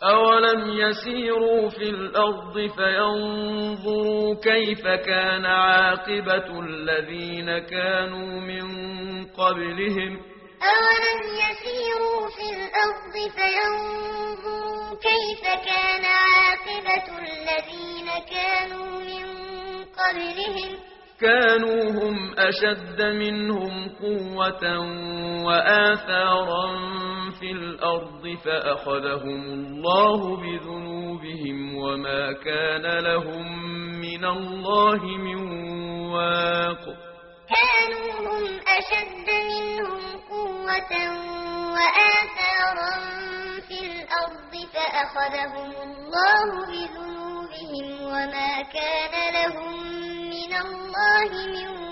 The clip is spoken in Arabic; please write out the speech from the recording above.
أولم يسيروا في الأرض فينظروا كيف كان عاقبة الذين كانوا من قبلهم أولم يسيروا في الأرض فينظروا كيف كان عاقبة الذين كانوا من قبلهم كانوا هم أشد منهم قوة وآثارا في الأرض فأخذهم الله بذنوبهم وما كان لهم من الله من واق كانوا هم أشد منهم قوة وآثارا في الأرض فأخذهم الله بذنوبهم وما كان لهم من الله من